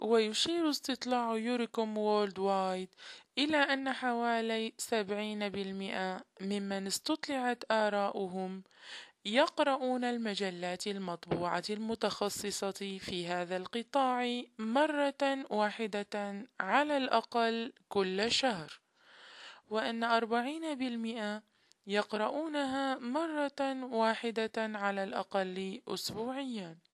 ويشير استطلاع يوريكوم وورلد وايد إلى أن حوالي 70% ممن استطلعت آراؤهم يقرؤون المجلات المطبوعة المتخصصة في هذا القطاع مرة واحدة على الأقل كل شهر، وأن 40% يقرؤونها مرة واحدة على الأقل أسبوعيا.